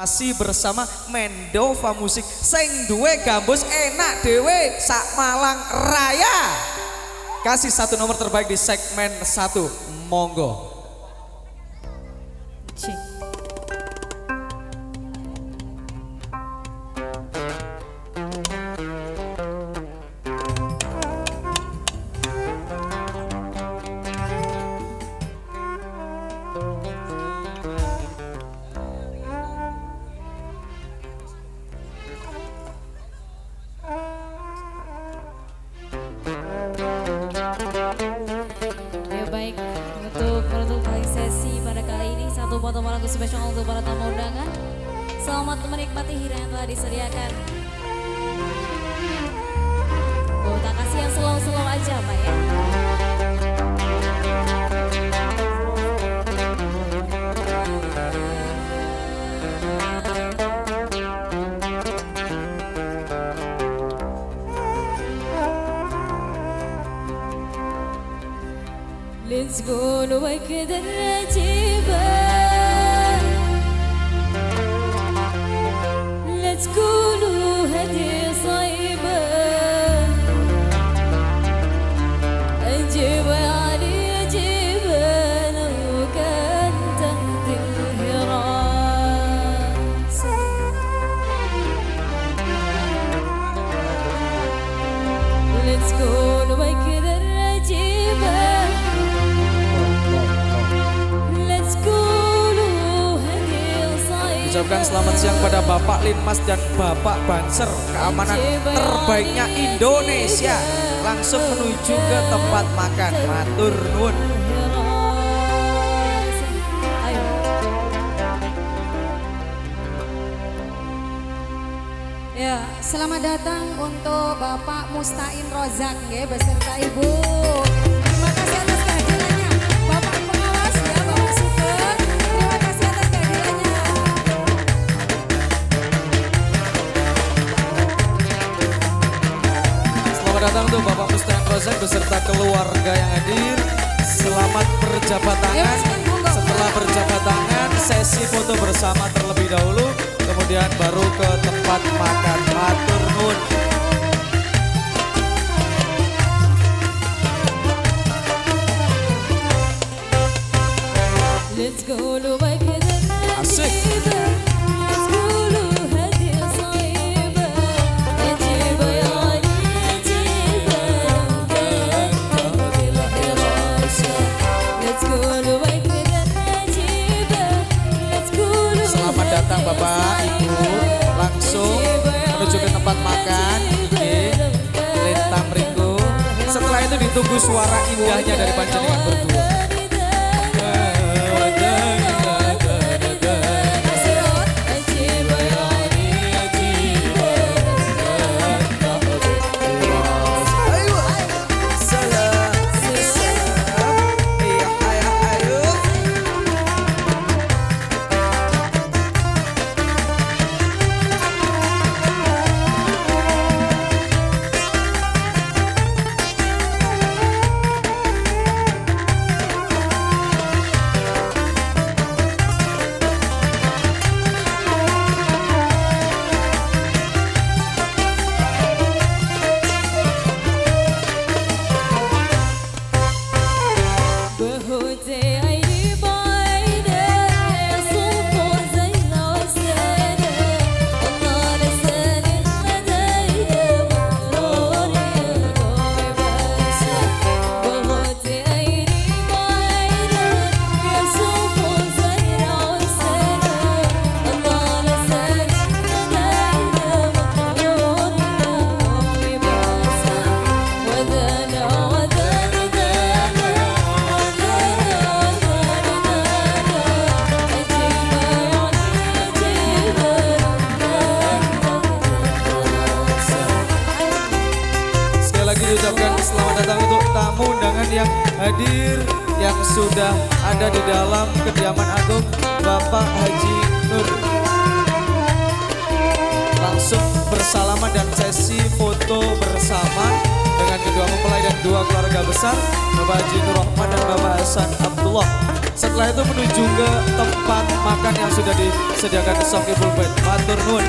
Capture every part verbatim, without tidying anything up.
Masih bersama Mendova Musik sing duwe gambus enak dewe sak Malang Raya. Kasih satu nomor terbaik di segmen satu, monggo. Cik. Baik, untuk penutup sesi pada kali ini satu potongan lagu spesial untuk para tamu undangan. Selamat menikmati hidangan yang telah disediakan. Oh, tak kasih yang slow-slow aja Pak ya. Let's go لوك الرجيبة Let's go هدي صيبة أجيبة علي أجيبة لو كان تحت الهراس Let's go لوك الرجيبة Ucapkan selamat siang pada Bapak Linmas dan Bapak Banser. Keamanan terbaiknya Indonesia. Langsung menuju ke tempat makan. Matur nuwun. Ya, selamat datang untuk Bapak Mustain Rozak ya, beserta Ibu. Terima kasih atas kehadirannya. Bapak pengawas ya, Bapak Super. Terima kasih atas kehadirannya. Selamat datang untuk Bapak Mustain Rozak beserta keluarga yang hadir. Selamat berjabat tangan. Setelah berjabat tangan, sesi foto bersama terlebih dahulu. Kemudian baru ke tempat makan. Matur nuwun. Let's go لوك Asik. Let's go هدي صيبة أجيبة يا علي أجيبة Let's go لوك الرجيبة Let's go Selamat datang Bapak, Ibu. Langsung menuju ke tempat makan. Oke, lintang mriku. Setelah itu ditunggu suara indahnya dari panjenengan berdua. Diucapkan selamat datang untuk tamu undangan yang hadir, yang sudah ada di dalam kediaman agung Bapak Haji Nur. Langsung bersalaman dan sesi foto bersama dengan kedua mempelai dan dua keluarga besar, Bapak Haji Nur Rahman dan Bapak Hasan Abdullah. Setelah itu menuju ke tempat makan yang sudah disediakan Sofi Pulpet. Matur nuwun.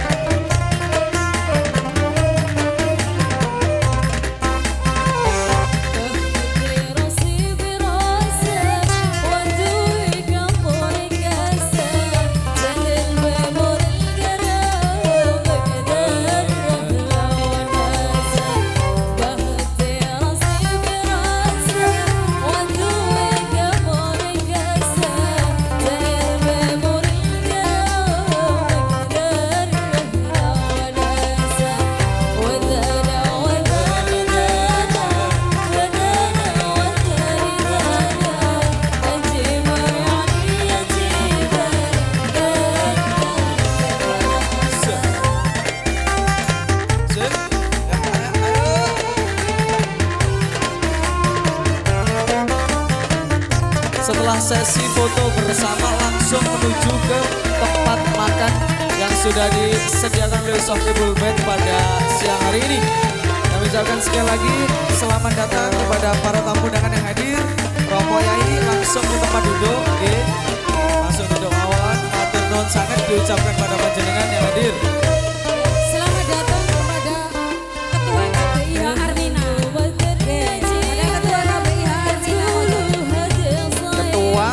Setelah sesi foto bersama langsung menuju ke tempat makan yang sudah disediakan oleh Sofi Pulpet pada siang hari ini. Kami ucapkan sekali lagi selamat datang kepada para tamu undangan yang hadir. Romo Yai langsung ke tempat duduk, oke. Langsung duduk awal. Matur nuwun sangat diucapkan pada panjenengan yang hadir. Selamat datang kepada Ketua K B I H Armina. Ada Ketua K B I H Armina. Ketua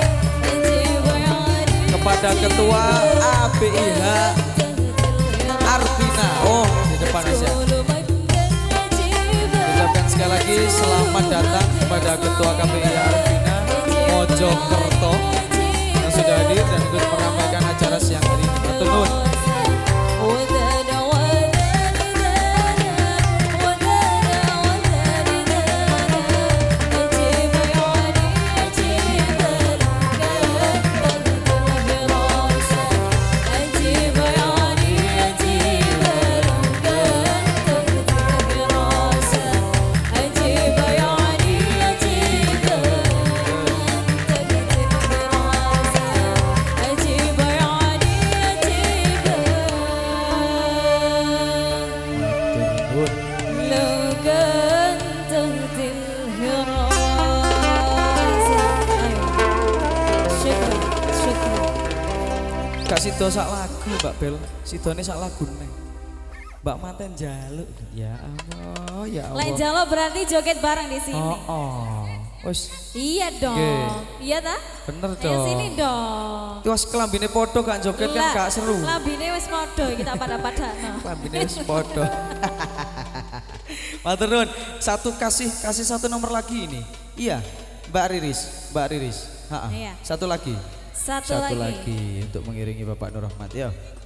kepada Ketua A B I H Arvina. Oh, di depan aja. Ucapkan sekali lagi selamat datang kepada Ketua K B I H Arvina Mojokerto yang sudah hadir dan ikut meramaikan acara siang hari ini. Matur nuwun. Kak Sido sak lagu Mbak Bel, Sidone sak lagu neng. Mbak Maten jaluk. Ya Allah, ya Allah. Lain jalo berarti joget bareng di sini. Oh, oh. Wes. Iya dong. Oke. Iya ta? Bener Ayo dong. sini dong. Terus kelambine podo gak joget kan Lah, gak seru. Lambine wis podo kita pada-pada. Kelambine wis podo. Matur nuwun. Satu kasih kasih satu nomor lagi ini. Iya, Mbak Riris, Mbak Riris. Ha-ha. Iya. Satu lagi. Satu, Satu lagi. lagi untuk mengiringi Bapak Nur Rahmat ya.